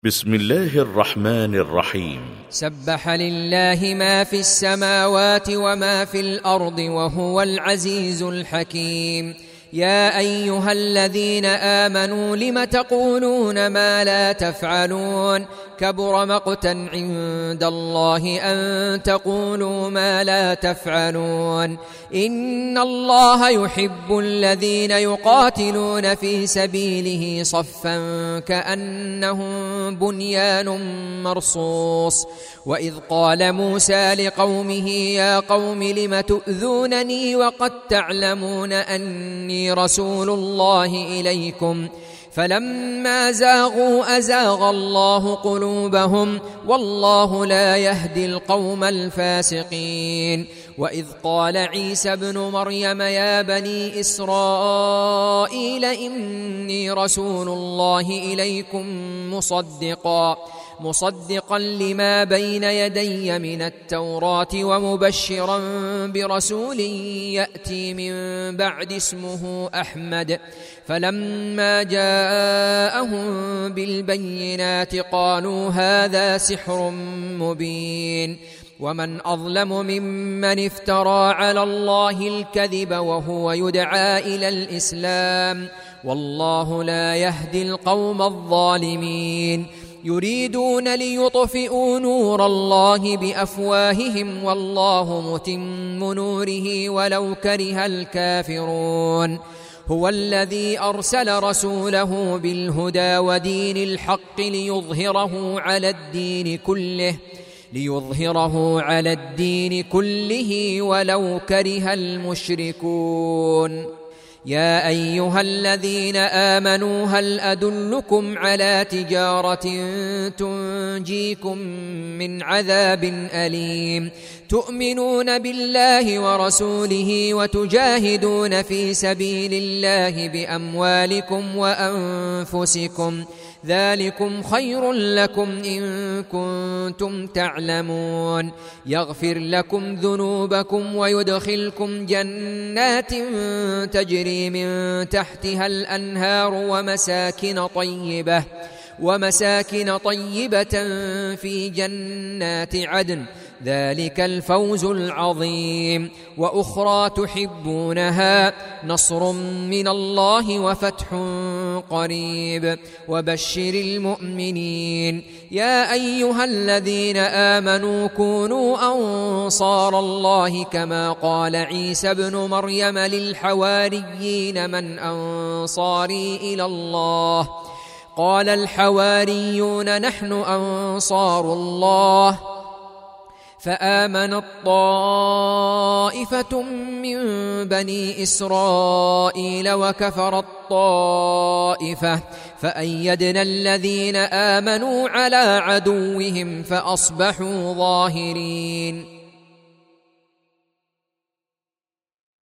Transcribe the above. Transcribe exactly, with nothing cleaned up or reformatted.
بسم الله الرحمن الرحيم. سبح لله ما في السماوات وما في الأرض وهو العزيز الحكيم. يا أيها الذين آمنوا لم تقولون ما لا تفعلون كبر مقتا عند الله أن تقولوا ما لا تفعلون. إن الله يحب الذين يقاتلون في سبيله صفا كأنهم بنيان مرصوص. وإذ قال موسى لقومه يا قوم لم تؤذونني وقد تعلمون أني رسول الله إليكم فلما زاغوا أزاغ الله قلوبهم والله لا يهدي القوم الفاسقين. وإذ قال عيسى ابن مريم يا بني إسرائيل إني رسول الله إليكم مصدقا مصدقا لما بين يدي من التوراة ومبشرا برسول يأتي من بعد اسمه أحمد. فلما جاءهم بالبينات قالوا هذا سحر مبين. ومن أظلم ممن افترى على الله الكذب وهو يدعى إلى الإسلام والله لا يهدي القوم الظالمين. يريدون ليطفئوا نور الله بأفواههم والله متم نوره ولو كره الكافرون. هو الذي أرسل رسوله بالهدى ودين الحق ليظهره على الدين كله ليظهره على الدين كله ولو كره المشركون. يا أيها الذين آمنوا هل أدلكم على تجارة تنجيكم من عذاب أليم تؤمنون بالله ورسوله وتجاهدون في سبيل الله بأموالكم وأنفسكم ذلكم خير لكم إن كنتم تعلمون. يغفر لكم ذنوبكم ويدخلكم جنات تجري من تحتها الأنهار ومساكن طيبة ومساكن طيبة في جنات عدن ذلك الفوز العظيم. وأخرى تحبونها نصر من الله وفتح قريب وبشر المؤمنين. يا أيها الذين آمنوا كونوا أنصار الله كما قال عيسى ابن مريم للحواريين من أنصاري إلى الله قال الحواريون نحن أنصار الله فآمنت طائفة من بني إسرائيل وكفرت طائفة فأيدنا الذين آمنوا على عدوهم فأصبحوا ظاهرين.